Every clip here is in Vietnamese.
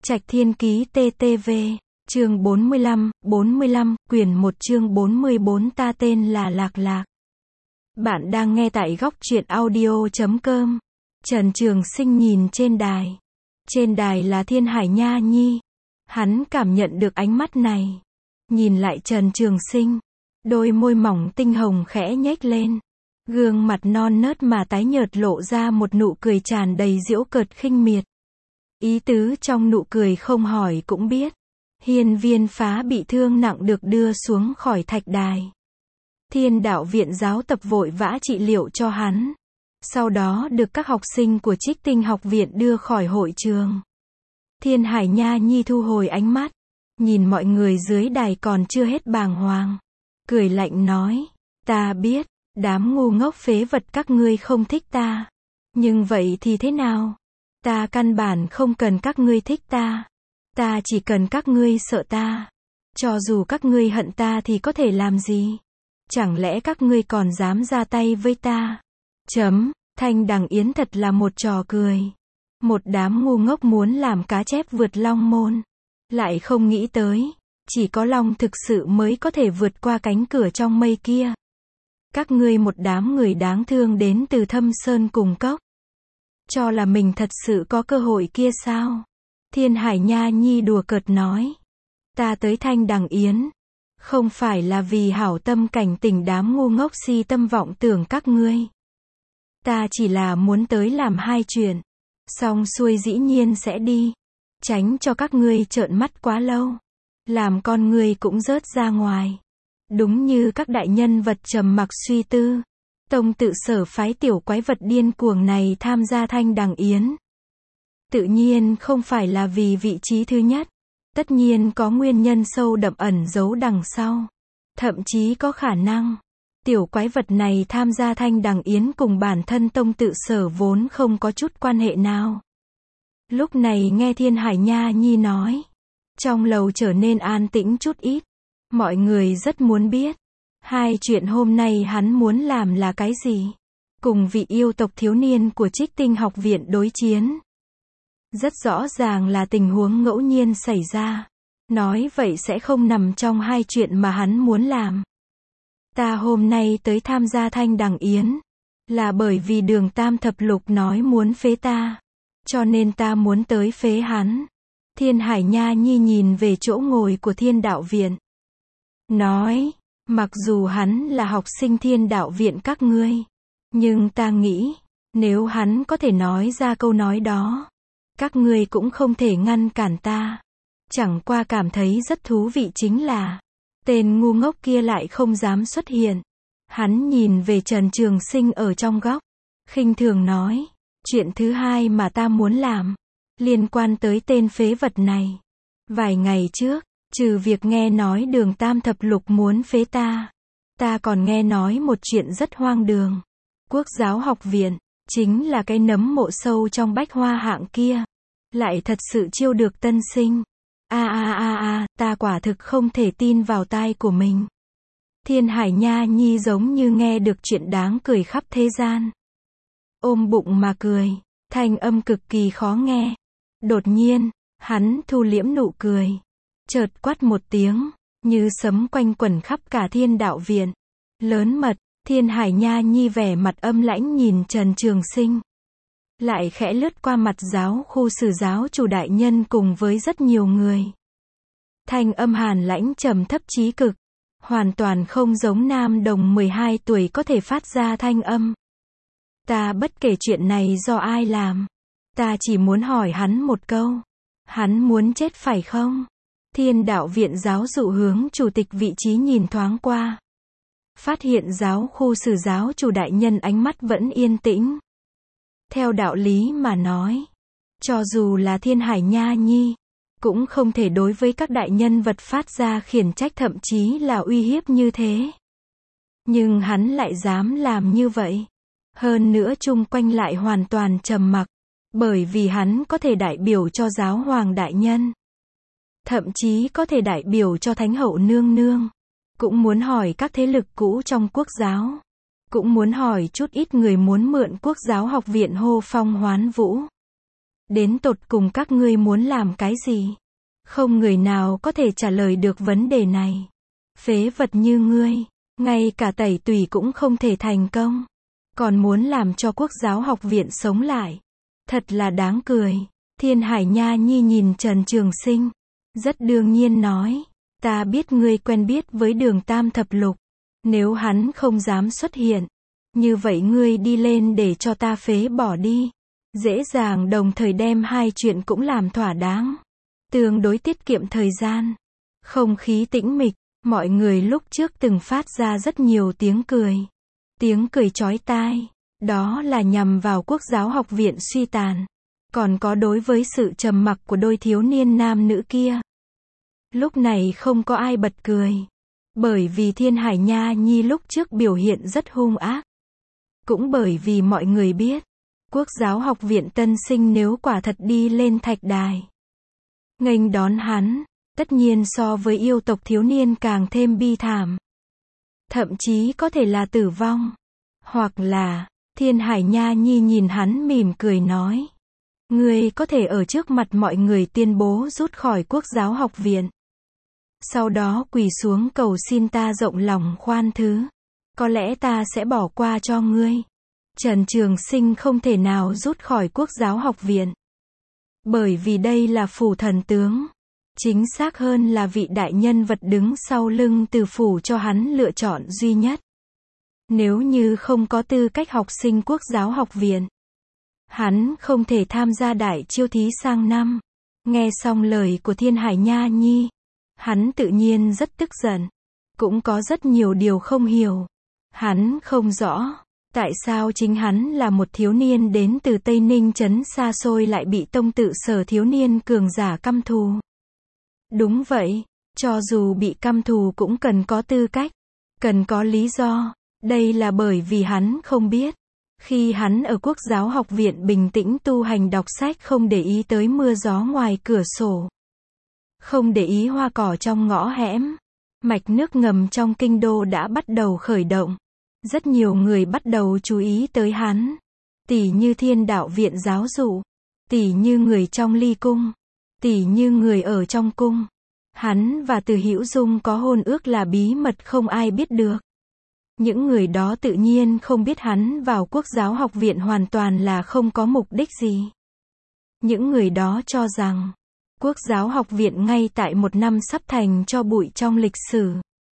Trạch Thiên Ký TTV, chương 45, quyển 1 chương 44. Ta tên là Lạc Lạc. Bạn đang nghe tại góc truyện audio.com. Trần Trường Sinh nhìn trên đài. Trên đài là Thiên Hải Nha Nhi. Hắn cảm nhận được ánh mắt này. Nhìn lại Trần Trường Sinh. Đôi môi mỏng tinh hồng khẽ nhếch lên. Gương mặt non nớt mà tái nhợt lộ ra một nụ cười tràn đầy giễu cợt khinh miệt. Ý tứ trong nụ cười không hỏi cũng biết. Hiên Viên Phá bị thương nặng được đưa xuống khỏi thạch đài. Thiên Đạo Viện giáo tập vội vã trị liệu cho hắn. Sau đó được các học sinh của Trích Tinh học viện đưa khỏi hội trường. Thiên Hải Nha Nhi thu hồi ánh mắt. Nhìn mọi người dưới đài còn chưa hết bàng hoàng. Cười lạnh nói, ta biết, đám ngu ngốc phế vật các ngươi không thích ta. Nhưng vậy thì thế nào? Ta căn bản không cần các ngươi thích ta. Ta chỉ cần các ngươi sợ ta. Cho dù các ngươi hận ta thì có thể làm gì? Chẳng lẽ các ngươi còn dám ra tay với ta? Thanh Đằng Yến thật là một trò cười. Một đám ngu ngốc muốn làm cá chép vượt long môn. Lại không nghĩ tới, chỉ có long thực sự mới có thể vượt qua cánh cửa trong mây kia. Các ngươi một đám người đáng thương đến từ Thâm Sơn cùng cốc. Cho là mình thật sự có cơ hội kia sao? Thiên Hải Nha Nhi đùa cợt nói. Ta tới Thanh Đằng Yến. Không phải là vì hảo tâm cảnh tỉnh đám ngu ngốc si tâm vọng tưởng các ngươi. Ta chỉ là muốn tới làm hai chuyện. Xong xuôi dĩ nhiên sẽ đi. Tránh cho các ngươi trợn mắt quá lâu. Làm con ngươi cũng rớt ra ngoài. Đúng như các đại nhân vật trầm mặc suy tư. Tông Tự Sở phái tiểu quái vật điên cuồng này tham gia Thanh Đằng Yến. Tự nhiên không phải là vì vị trí thứ nhất. Tất nhiên có nguyên nhân sâu đậm ẩn giấu đằng sau. Thậm chí có khả năng, tiểu quái vật này tham gia Thanh Đằng Yến cùng bản thân Tông Tự Sở vốn không có chút quan hệ nào. Lúc này nghe Thiên Hải Nha Nhi nói, trong lầu trở nên an tĩnh chút ít. Mọi người rất muốn biết, hai chuyện hôm nay hắn muốn làm là cái gì? Cùng vị yêu tộc thiếu niên của Trích Tinh học viện đối chiến. Rất rõ ràng là tình huống ngẫu nhiên xảy ra. Nói vậy sẽ không nằm trong hai chuyện mà hắn muốn làm. Ta hôm nay tới tham gia Thanh Đằng Yến. Là bởi vì Đường Tam Thập Lục nói muốn phế ta. Cho nên ta muốn tới phế hắn. Thiên Hải Nha Nhi nhìn về chỗ ngồi của Thiên Đạo Viện. Nói, mặc dù hắn là học sinh Thiên Đạo Viện các ngươi. Nhưng ta nghĩ, nếu hắn có thể nói ra câu nói đó. Các ngươi cũng không thể ngăn cản ta. Chẳng qua cảm thấy rất thú vị chính là, tên ngu ngốc kia lại không dám xuất hiện. Hắn nhìn về Trần Trường Sinh ở trong góc. Khinh thường nói, chuyện thứ hai mà ta muốn làm. Liên quan tới tên phế vật này. Vài ngày trước, trừ việc nghe nói Đường Tam Thập Lục muốn phế ta. Ta còn nghe nói một chuyện rất hoang đường. Quốc giáo học viện, chính là cái nấm mộ sâu trong bách hoa hạng kia. Lại thật sự chiêu được tân sinh. Ta quả thực không thể tin vào tai của mình. Thiên Hải Nha Nhi giống như nghe được chuyện đáng cười khắp thế gian. Ôm bụng mà cười, thanh âm cực kỳ khó nghe. Đột nhiên, hắn thu liễm nụ cười. Chợt quát một tiếng, như sấm quanh quẩn khắp cả Thiên Đạo Viện. Lớn mật, Thiên Hải Nha Nhi vẻ mặt âm lãnh nhìn Trần Trường Sinh. Lại khẽ lướt qua mặt giáo khu sử giáo chủ đại nhân cùng với rất nhiều người. Thanh âm hàn lãnh trầm thấp chí cực. Hoàn toàn không giống nam đồng 12 tuổi có thể phát ra thanh âm. Ta bất kể chuyện này do ai làm. Ta chỉ muốn hỏi hắn một câu. Hắn muốn chết phải không? Thiên Đạo Viện giáo dụ hướng chủ tịch vị trí nhìn thoáng qua. Phát hiện giáo khu sử giáo chủ đại nhân ánh mắt vẫn yên tĩnh. Theo đạo lý mà nói, cho dù là Thiên Hải Nha Nhi, cũng không thể đối với các đại nhân vật phát ra khiển trách thậm chí là uy hiếp như thế. Nhưng hắn lại dám làm như vậy. Hơn nữa chung quanh lại hoàn toàn trầm mặc, bởi vì hắn có thể đại biểu cho giáo hoàng đại nhân. Thậm chí có thể đại biểu cho Thánh hậu nương nương. Cũng muốn hỏi các thế lực cũ trong quốc giáo. Cũng muốn hỏi chút ít người muốn mượn quốc giáo học viện hô phong hoán vũ. Đến tột cùng các ngươi muốn làm cái gì? Không người nào có thể trả lời được vấn đề này. Phế vật như ngươi, ngay cả tẩy tùy cũng không thể thành công. Còn muốn làm cho Quốc giáo học viện sống lại. Thật là đáng cười. Thiên Hải Nha Nhi nhìn Trần Trường Sinh. Rất đương nhiên nói. Ta biết ngươi quen biết với Đường Tam Thập Lục. Nếu hắn không dám xuất hiện. Như vậy ngươi đi lên để cho ta phế bỏ đi. Dễ dàng đồng thời đem hai chuyện cũng làm thỏa đáng. Tương đối tiết kiệm thời gian. Không khí tĩnh mịch. Mọi người lúc trước từng phát ra rất nhiều tiếng cười. Tiếng cười chói tai. Đó là nhằm vào Quốc giáo học viện suy tàn. Còn có đối với sự trầm mặc của đôi thiếu niên nam nữ kia. Lúc này không có ai bật cười. Bởi vì Thiên Hải Nha Nhi lúc trước biểu hiện rất hung ác. Cũng bởi vì mọi người biết. Quốc giáo học viện tân sinh nếu quả thật đi lên thạch đài. Nghênh đón hắn. Tất nhiên so với yêu tộc thiếu niên càng thêm bi thảm. Thậm chí có thể là tử vong. Hoặc là, Thiên Hải Nha Nhi nhìn hắn mỉm cười nói. Ngươi có thể ở trước mặt mọi người tuyên bố rút khỏi Quốc giáo học viện. Sau đó quỳ xuống cầu xin ta rộng lòng khoan thứ. Có lẽ ta sẽ bỏ qua cho ngươi. Trần Trường Sinh không thể nào rút khỏi Quốc giáo học viện. Bởi vì đây là phủ thần tướng. Chính xác hơn là vị đại nhân vật đứng sau lưng từ phủ cho hắn lựa chọn duy nhất. Nếu như không có tư cách học sinh Quốc giáo học viện, hắn không thể tham gia đại chiêu thí sang năm. Nghe xong lời của Thiên Hải Nha Nhi, hắn tự nhiên rất tức giận. Cũng có rất nhiều điều không hiểu. Hắn không rõ, tại sao chính hắn là một thiếu niên đến từ Tây Ninh trấn xa xôi lại bị tông tự Sở thiếu niên cường giả căm thù. Đúng vậy, cho dù bị căm thù cũng cần có tư cách, cần có lý do. Đây là bởi vì hắn không biết. Khi hắn ở Quốc giáo học viện bình tĩnh tu hành đọc sách không để ý tới mưa gió ngoài cửa sổ. Không để ý hoa cỏ trong ngõ hẻm. Mạch nước ngầm trong kinh đô đã bắt đầu khởi động. Rất nhiều người bắt đầu chú ý tới hắn. Tỷ như Thiên Đạo viện giáo dụ. Tỷ như người trong ly cung. Tỷ như người ở trong cung. Hắn và Từ Hữu Dung có hôn ước là bí mật không ai biết được. Những người đó tự nhiên không biết hắn vào Quốc giáo học viện hoàn toàn là không có mục đích gì. Những người đó cho rằng, Quốc giáo học viện ngay tại một năm sắp thành cho bụi trong lịch sử.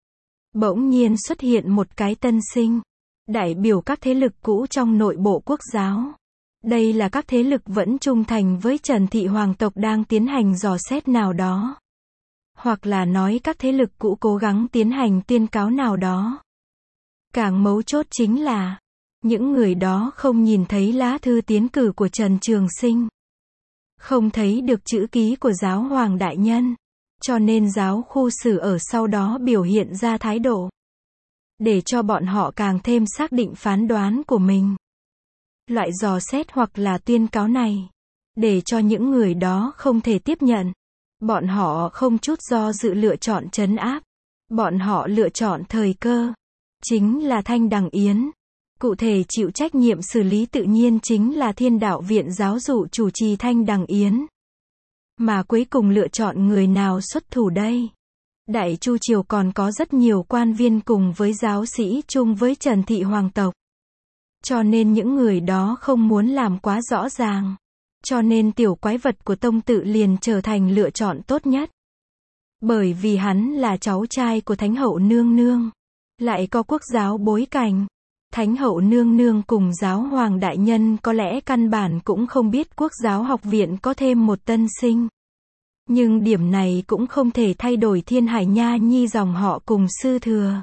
Bỗng nhiên xuất hiện một cái tân sinh, đại biểu các thế lực cũ trong nội bộ Quốc giáo. Đây là các thế lực vẫn trung thành với Trần Thị Hoàng tộc đang tiến hành dò xét nào đó. Hoặc là nói các thế lực cũ cố gắng tiến hành tuyên cáo nào đó. Càng mấu chốt chính là, những người đó không nhìn thấy lá thư tiến cử của Trần Trường Sinh. Không thấy được chữ ký của giáo hoàng đại nhân. Cho nên giáo khu sử ở sau đó biểu hiện ra thái độ. Để cho bọn họ càng thêm xác định phán đoán của mình. Loại dò xét hoặc là tuyên cáo này. Để cho những người đó không thể tiếp nhận. Bọn họ không chút do dự lựa chọn trấn áp. Bọn họ lựa chọn thời cơ. Chính là Thanh Đằng Yến. Cụ thể chịu trách nhiệm xử lý tự nhiên chính là Thiên Đạo viện giáo dụ chủ trì Thanh Đằng Yến. Mà cuối cùng lựa chọn người nào xuất thủ đây? Đại Chu Triều còn có rất nhiều quan viên cùng với giáo sĩ chung với Trần Thị Hoàng tộc. Cho nên những người đó không muốn làm quá rõ ràng. Cho nên tiểu quái vật của tông tự liền trở thành lựa chọn tốt nhất. Bởi vì hắn là cháu trai của Thánh hậu nương nương. Lại có quốc giáo bối cảnh. Thánh hậu nương nương cùng giáo hoàng đại nhân có lẽ căn bản cũng không biết Quốc giáo học viện có thêm một tân sinh. Nhưng điểm này cũng không thể thay đổi Thiên Hải Nha Nhi dòng họ cùng sư thừa.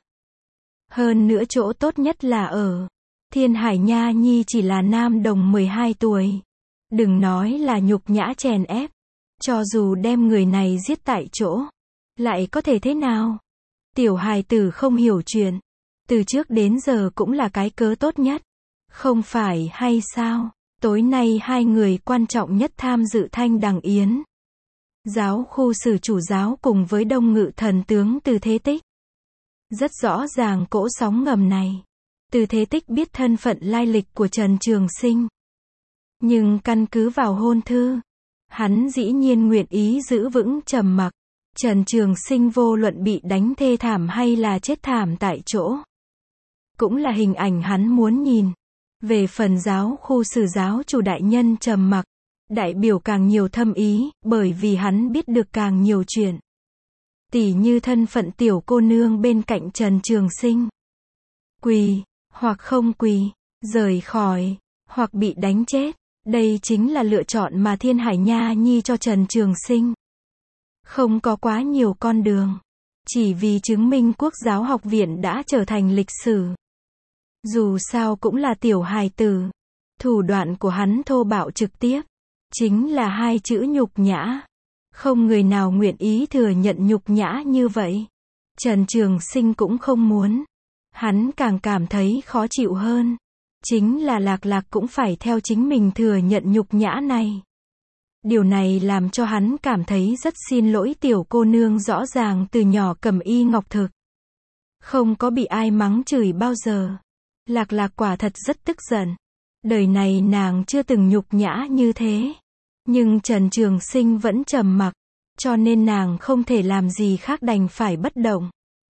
Hơn nữa chỗ tốt nhất là ở Thiên Hải Nha Nhi chỉ là nam đồng 12 tuổi. Đừng nói là nhục nhã chèn ép. Cho dù đem người này giết tại chỗ, lại có thể thế nào? Tiểu hài tử không hiểu chuyện. Từ trước đến giờ cũng là cái cớ tốt nhất. Không phải hay sao? Tối nay hai người quan trọng nhất tham dự Thanh Đằng Yến. Giáo khu sử chủ giáo cùng với Đông Ngự thần tướng Từ Thế Tích. Rất rõ ràng cỗ sóng ngầm này. Từ Thế Tích biết thân phận lai lịch của Trần Trường Sinh. Nhưng căn cứ vào hôn thư, hắn dĩ nhiên nguyện ý giữ vững trầm mặc. Trần Trường Sinh vô luận bị đánh thê thảm hay là chết thảm tại chỗ, cũng là hình ảnh hắn muốn nhìn. Về phần giáo khu sử giáo chủ đại nhân trầm mặc, đại biểu càng nhiều thâm ý, bởi vì hắn biết được càng nhiều chuyện. Tỉ như thân phận tiểu cô nương bên cạnh Trần Trường Sinh. Quỳ, hoặc không quỳ, rời khỏi, hoặc bị đánh chết. Đây chính là lựa chọn mà Thiên Hải Nha Nhi cho Trần Trường Sinh. Không có quá nhiều con đường. Chỉ vì chứng minh Quốc giáo học viện đã trở thành lịch sử. Dù sao cũng là tiểu hài tử. Thủ đoạn của hắn thô bạo trực tiếp. Chính là hai chữ nhục nhã. Không người nào nguyện ý thừa nhận nhục nhã như vậy. Trần Trường Sinh cũng không muốn. Hắn càng cảm thấy khó chịu hơn. Chính là Lạc Lạc cũng phải theo chính mình thừa nhận nhục nhã này. Điều này làm cho hắn cảm thấy rất xin lỗi tiểu cô nương rõ ràng từ nhỏ cầm y ngọc thực. Không có bị ai mắng chửi bao giờ. Lạc Lạc quả thật rất tức giận. Đời này nàng chưa từng nhục nhã như thế. Nhưng Trần Trường Sinh vẫn trầm mặc. Cho nên nàng không thể làm gì khác đành phải bất động.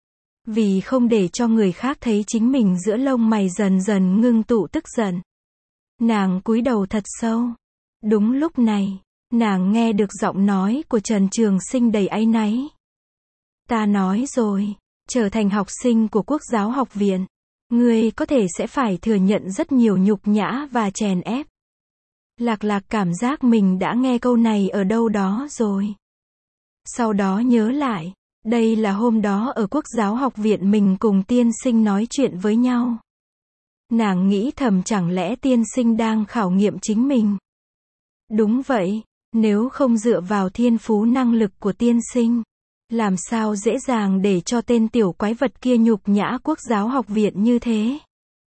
Vì không để cho người khác thấy chính mình giữa lông mày dần dần ngưng tụ tức giận. Nàng cúi đầu thật sâu. Đúng lúc này, nàng nghe được giọng nói của Trần Trường Sinh đầy áy náy. Ta nói rồi, trở thành học sinh của Quốc giáo học viện, ngươi có thể sẽ phải thừa nhận rất nhiều nhục nhã và chèn ép. Lạc Lạc cảm giác mình đã nghe câu này ở đâu đó rồi. Sau đó nhớ lại, đây là hôm đó ở Quốc giáo học viện mình cùng tiên sinh nói chuyện với nhau. Nàng nghĩ thầm chẳng lẽ tiên sinh đang khảo nghiệm chính mình. Đúng vậy, nếu không dựa vào thiên phú năng lực của tiên sinh, làm sao dễ dàng để cho tên tiểu quái vật kia nhục nhã Quốc giáo học viện như thế.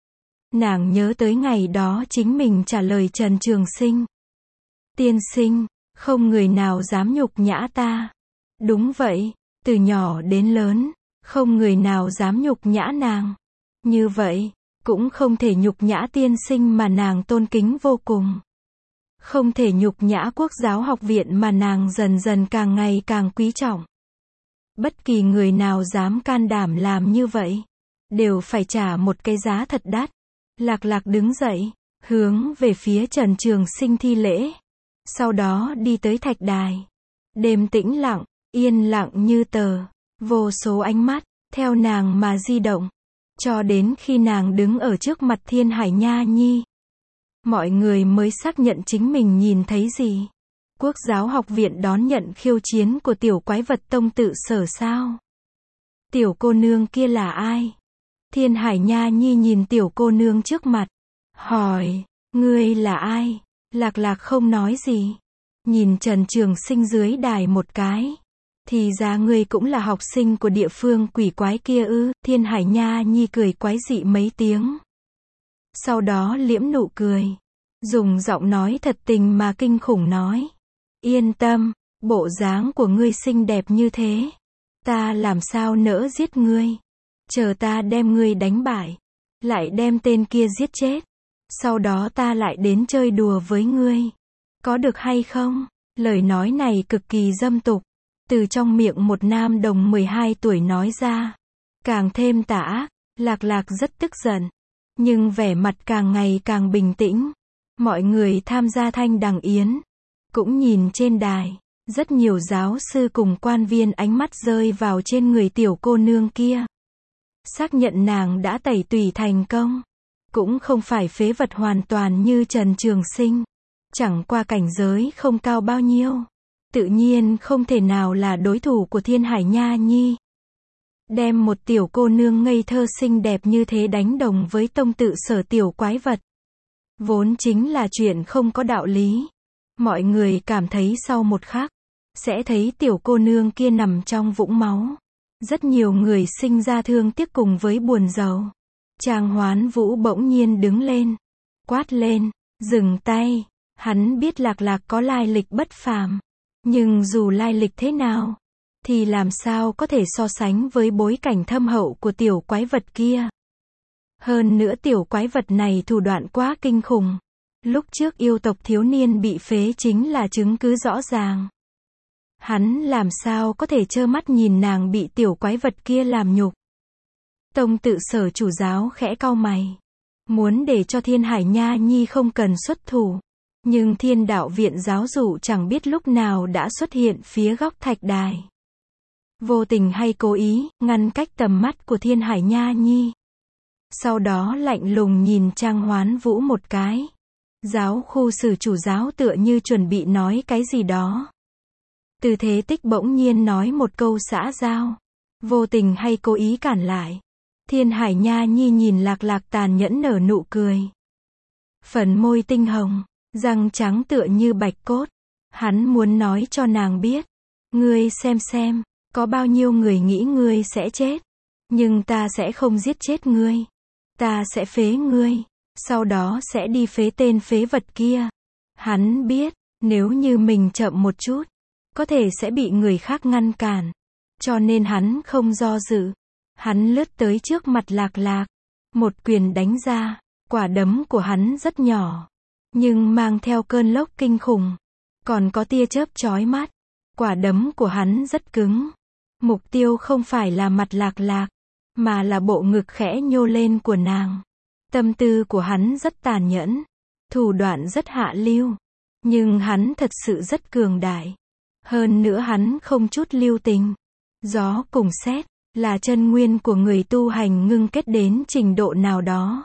Nàng nhớ tới ngày đó chính mình trả lời Trần Trường Sinh. Tiên sinh, không người nào dám nhục nhã ta. Đúng vậy, từ nhỏ đến lớn, không người nào dám nhục nhã nàng. Như vậy, cũng không thể nhục nhã tiên sinh mà nàng tôn kính vô cùng. Không thể nhục nhã Quốc giáo học viện mà nàng dần dần càng ngày càng quý trọng. Bất kỳ người nào dám can đảm làm như vậy, đều phải trả một cái giá thật đắt. Lạc Lạc đứng dậy, hướng về phía Trần Trường Sinh thi lễ. Sau đó đi tới thạch đài. Đêm tĩnh lặng, yên lặng như tờ. Vô số ánh mắt, theo nàng mà di động. Cho đến khi nàng đứng ở trước mặt Thiên Hải Nha Nhi. Mọi người mới xác nhận chính mình nhìn thấy gì. Quốc giáo học viện đón nhận khiêu chiến của tiểu quái vật tông tự sở sao? Tiểu cô nương kia là ai? Thiên Hải Nha Nhi nhìn tiểu cô nương trước mặt. Hỏi, ngươi là ai? Lạc Lạc không nói gì. Nhìn Trần Trường Sinh dưới đài một cái. Thì ra ngươi cũng là học sinh của địa phương quỷ quái kia ư? Thiên Hải Nha Nhi cười quái dị mấy tiếng. Sau đó liễm nụ cười. Dùng giọng nói thật tình mà kinh khủng nói. Yên tâm, bộ dáng của ngươi xinh đẹp như thế. Ta làm sao nỡ giết ngươi. Chờ ta đem ngươi đánh bại. Lại đem tên kia giết chết. Sau đó ta lại đến chơi đùa với ngươi. Có được hay không? Lời nói này cực kỳ dâm tục. Từ trong miệng một nam đồng 12 tuổi nói ra. Càng thêm tà ác. Lạc Lạc rất tức giận. Nhưng vẻ mặt càng ngày càng bình tĩnh. Mọi người tham gia thanh đằng yến. Cũng nhìn trên đài. Rất nhiều giáo sư cùng quan viên ánh mắt rơi vào trên người tiểu cô nương kia. Xác nhận nàng đã tẩy tủy thành công. Cũng không phải phế vật hoàn toàn như Trần Trường Sinh. Chẳng qua cảnh giới không cao bao nhiêu. Tự nhiên không thể nào là đối thủ của Thiên Hải Nha Nhi. Đem một tiểu cô nương ngây thơ xinh đẹp như thế đánh đồng với tông tự sở tiểu quái vật. Vốn chính là chuyện không có đạo lý. Mọi người cảm thấy sau một khắc, sẽ thấy tiểu cô nương kia nằm trong vũng máu. Rất nhiều người sinh ra thương tiếc cùng với buồn rầu. Trang Hoán Vũ bỗng nhiên đứng lên. Quát lên, dừng tay. Hắn biết Lạc Lạc có lai lịch bất phàm. Nhưng dù lai lịch thế nào, thì làm sao có thể so sánh với bối cảnh thâm hậu của tiểu quái vật kia. Hơn nữa tiểu quái vật này thủ đoạn quá kinh khủng. Lúc trước yêu tộc thiếu niên bị phế chính là chứng cứ rõ ràng. Hắn làm sao có thể trơ mắt nhìn nàng bị tiểu quái vật kia làm nhục. Tông tự sở chủ giáo khẽ cau mày. Muốn để cho Thiên Hải Nha Nhi không cần xuất thủ. Nhưng Thiên Đạo Viện giáo dụ chẳng biết lúc nào đã xuất hiện phía góc thạch đài. Vô tình hay cố ý, ngăn cách tầm mắt của Thiên Hải Nha Nhi. Sau đó lạnh lùng nhìn Trang Hoán Vũ một cái. Giáo khu sử chủ giáo tựa như chuẩn bị nói cái gì đó. Từ Thế Tích bỗng nhiên nói một câu xã giao. Vô tình hay cố ý cản lại. Thiên Hải Nha Nhi nhìn Lạc Lạc tàn nhẫn nở nụ cười. Phần môi tinh hồng, răng trắng tựa như bạch cốt. Hắn muốn nói cho nàng biết. Ngươi xem, có bao nhiêu người nghĩ ngươi sẽ chết. Nhưng ta sẽ không giết chết ngươi. Ta sẽ phế ngươi. Sau đó sẽ đi phế tên phế vật kia. Hắn biết, nếu như mình chậm một chút, có thể sẽ bị người khác ngăn cản. Cho nên hắn không do dự. Hắn lướt tới trước mặt Lạc Lạc. Một quyền đánh ra. Quả đấm của hắn rất nhỏ. Nhưng mang theo cơn lốc kinh khủng. Còn có tia chớp chói mắt. Quả đấm của hắn rất cứng. Mục tiêu không phải là mặt Lạc Lạc. Mà là bộ ngực khẽ nhô lên của nàng. Tâm tư của hắn rất tàn nhẫn. Thủ đoạn rất hạ lưu. Nhưng hắn thật sự rất cường đại. Hơn nữa hắn không chút lưu tình. Gió cùng sét là chân nguyên của người tu hành ngưng kết đến trình độ nào đó.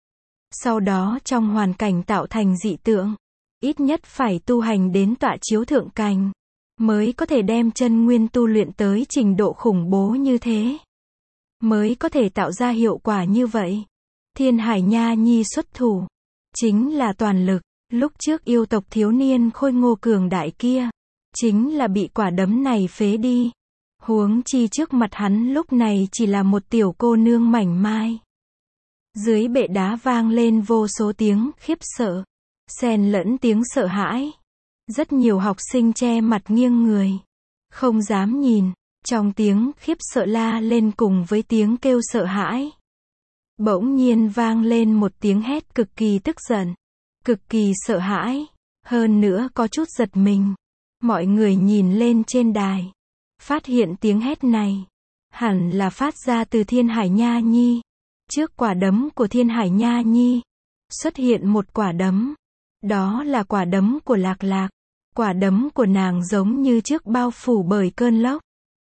Sau đó trong hoàn cảnh tạo thành dị tượng, ít nhất phải tu hành đến tọa chiếu thượng cảnh, mới có thể đem chân nguyên tu luyện tới trình độ khủng bố như thế. Mới có thể tạo ra hiệu quả như vậy. Thiên Hải Nha Nhi xuất thủ. Chính là toàn lực. Lúc trước yêu tộc thiếu niên khôi ngô cường đại kia. Chính là bị quả đấm này phế đi. Huống chi trước mặt hắn lúc này chỉ là một tiểu cô nương mảnh mai. Dưới bệ đá vang lên vô số tiếng khiếp sợ. Xen lẫn tiếng sợ hãi. Rất nhiều học sinh che mặt nghiêng người. Không dám nhìn. Trong tiếng khiếp sợ la lên cùng với tiếng kêu sợ hãi. Bỗng nhiên vang lên một tiếng hét cực kỳ tức giận. Cực kỳ sợ hãi. Hơn nữa có chút giật mình. Mọi người nhìn lên trên đài. Phát hiện tiếng hét này. Hẳn là phát ra từ Thiên Hải Nha Nhi. Trước quả đấm của Thiên Hải Nha Nhi. Xuất hiện một quả đấm. Đó là quả đấm của Lạc Lạc. Quả đấm của nàng giống như trước bao phủ bởi cơn lốc.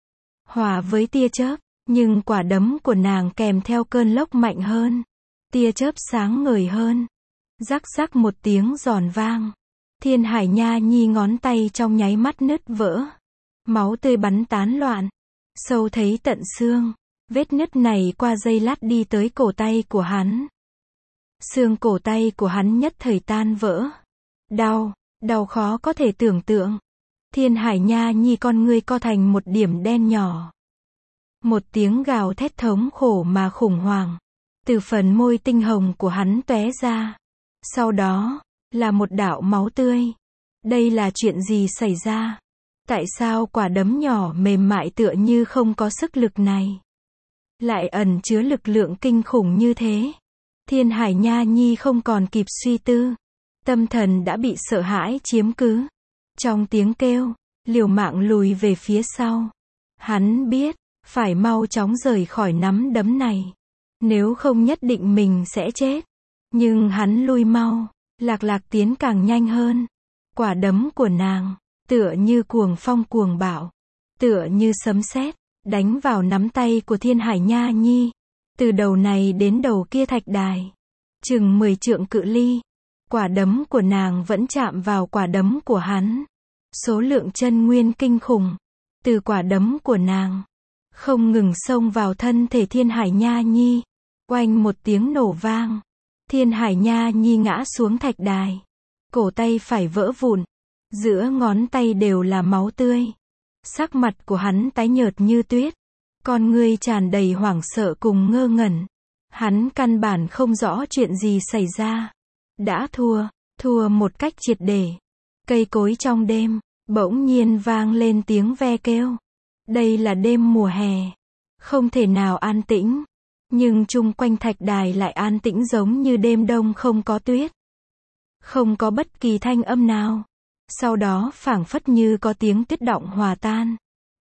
Hòa với tia chớp. Nhưng quả đấm của nàng kèm theo cơn lốc mạnh hơn. Tia chớp sáng ngời hơn. Rắc rắc một tiếng giòn vang. Thiên Hải Nha Nhi ngón tay trong nháy mắt nứt vỡ. Máu tươi bắn tán loạn. Sâu thấy tận xương. Vết nứt này qua giây lát đi tới cổ tay của hắn. Xương cổ tay của hắn nhất thời tan vỡ. Đau khó có thể tưởng tượng. Thiên Hải Nha Nhi con ngươi co thành một điểm đen nhỏ. Một tiếng gào thét thống khổ mà khủng hoảng. Từ phần môi tinh hồng của hắn tóe ra. Sau đó, là một đạo máu tươi. Đây là chuyện gì xảy ra? Tại sao quả đấm nhỏ mềm mại tựa như không có sức lực này? Lại ẩn chứa lực lượng kinh khủng như thế? Thiên Hải Nha Nhi không còn kịp suy tư. Tâm thần đã bị sợ hãi chiếm cứ. Trong tiếng kêu, liều mạng lùi về phía sau. Hắn biết, phải mau chóng rời khỏi nắm đấm này. Nếu không nhất định mình sẽ chết. Nhưng hắn lui mau. Lạc Lạc tiến càng nhanh hơn. Quả đấm của nàng, tựa như cuồng phong cuồng bạo. Tựa như sấm sét, đánh vào nắm tay của Thiên Hải Nha Nhi. Từ đầu này đến đầu kia thạch đài. Chừng 10 trượng cự ly. Quả đấm của nàng vẫn chạm vào quả đấm của hắn. Số lượng chân nguyên kinh khủng. Từ quả đấm của nàng. Không ngừng xông vào thân thể Thiên Hải Nha Nhi. Oanh một tiếng nổ vang. Thiên Hải Nha Nhi ngã xuống thạch đài. Cổ tay phải vỡ vụn. Giữa ngón tay đều là máu tươi. Sắc mặt của hắn tái nhợt như tuyết. Con ngươi tràn đầy hoảng sợ cùng ngơ ngẩn. Hắn căn bản không rõ chuyện gì xảy ra. Đã thua một cách triệt để. Cây cối trong đêm, bỗng nhiên vang lên tiếng ve kêu. Đây là đêm mùa hè. Không thể nào an tĩnh. Nhưng chung quanh thạch đài lại an tĩnh giống như đêm đông không có tuyết. Không có bất kỳ thanh âm nào. Sau đó phảng phất như có tiếng tuyết đọng hòa tan.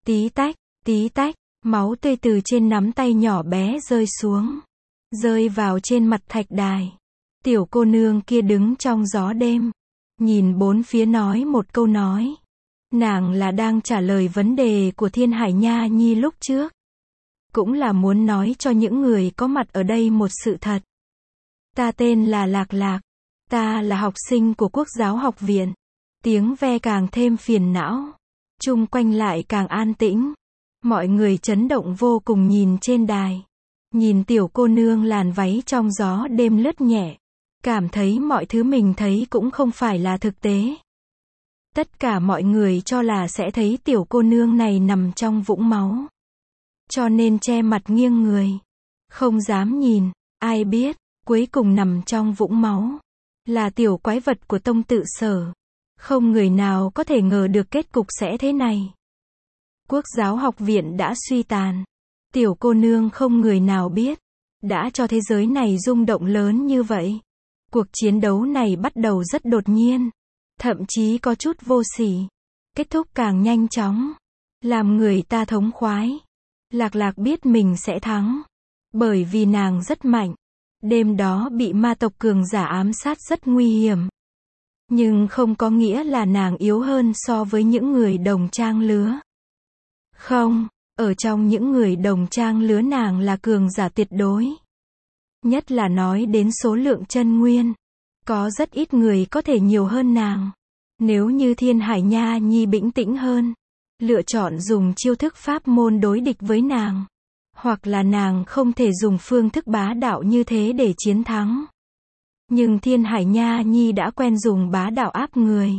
Tí tách, máu tươi từ trên nắm tay nhỏ bé rơi xuống. Rơi vào trên mặt thạch đài. Tiểu cô nương kia đứng trong gió đêm. Nhìn bốn phía nói một câu nói. Nàng là đang trả lời vấn đề của Thiên Hải Nha Nhi lúc trước. Cũng là muốn nói cho những người có mặt ở đây một sự thật. Ta tên là Lạc Lạc. Ta là học sinh của Quốc giáo học viện. Tiếng ve càng thêm phiền não. Chung quanh lại càng an tĩnh. Mọi người chấn động vô cùng nhìn trên đài. Nhìn tiểu cô nương làn váy trong gió đêm lướt nhẹ. Cảm thấy mọi thứ mình thấy cũng không phải là thực tế. Tất cả mọi người cho là sẽ thấy tiểu cô nương này nằm trong vũng máu. Cho nên che mặt nghiêng người. Không dám nhìn. Ai biết, cuối cùng nằm trong vũng máu. Là tiểu quái vật của Tông Tự Sở. Không người nào có thể ngờ được kết cục sẽ thế này. Quốc giáo học viện đã suy tàn. Tiểu cô nương không người nào biết. Đã cho thế giới này rung động lớn như vậy. Cuộc chiến đấu này bắt đầu rất đột nhiên. Thậm chí có chút vô sỉ. Kết thúc càng nhanh chóng. Làm người ta thống khoái. Lạc Lạc biết mình sẽ thắng. Bởi vì nàng rất mạnh. Đêm đó bị ma tộc cường giả ám sát rất nguy hiểm. Nhưng không có nghĩa là nàng yếu hơn so với những người đồng trang lứa. Không, ở trong những người đồng trang lứa nàng là cường giả tuyệt đối. Nhất là nói đến số lượng chân nguyên. Có rất ít người có thể nhiều hơn nàng. Nếu như Thiên Hải Nha Nhi bĩnh tĩnh hơn. Lựa chọn dùng chiêu thức pháp môn đối địch với nàng. Hoặc là nàng không thể dùng phương thức bá đạo như thế để chiến thắng. Nhưng Thiên Hải Nha Nhi đã quen dùng bá đạo áp người.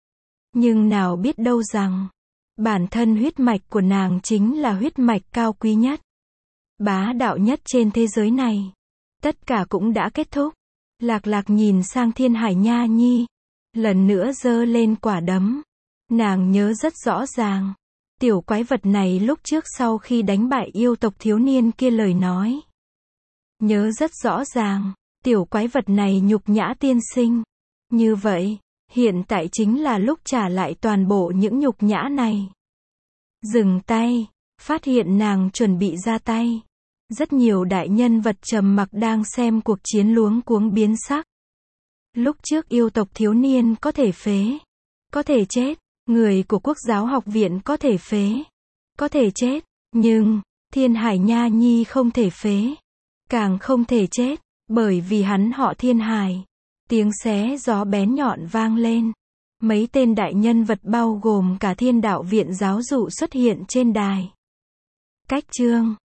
Nhưng nào biết đâu rằng, bản thân huyết mạch của nàng chính là huyết mạch cao quý nhất. Bá đạo nhất trên thế giới này. Tất cả cũng đã kết thúc. Lạc Lạc nhìn sang Thiên Hải Nha Nhi. Lần nữa giơ lên quả đấm. Nàng nhớ rất rõ ràng. Tiểu quái vật này lúc trước sau khi đánh bại yêu tộc thiếu niên kia lời nói. Nhớ rất rõ ràng. Tiểu quái vật này nhục nhã tiên sinh. Như vậy, hiện tại chính là lúc trả lại toàn bộ những nhục nhã này. Dừng tay. Phát hiện nàng chuẩn bị ra tay. Rất nhiều đại nhân vật trầm mặc đang xem cuộc chiến luống cuống biến sắc. Lúc trước yêu tộc thiếu niên có thể phế. Có thể chết. Người của Quốc giáo học viện có thể phế. Có thể chết. Nhưng, Thiên Hải Nha Nhi không thể phế. Càng không thể chết. Bởi vì hắn họ Thiên Hải. Tiếng xé gió bén nhọn vang lên. Mấy tên đại nhân vật bao gồm cả Thiên Đạo viện giáo dụ xuất hiện trên đài. Cách chương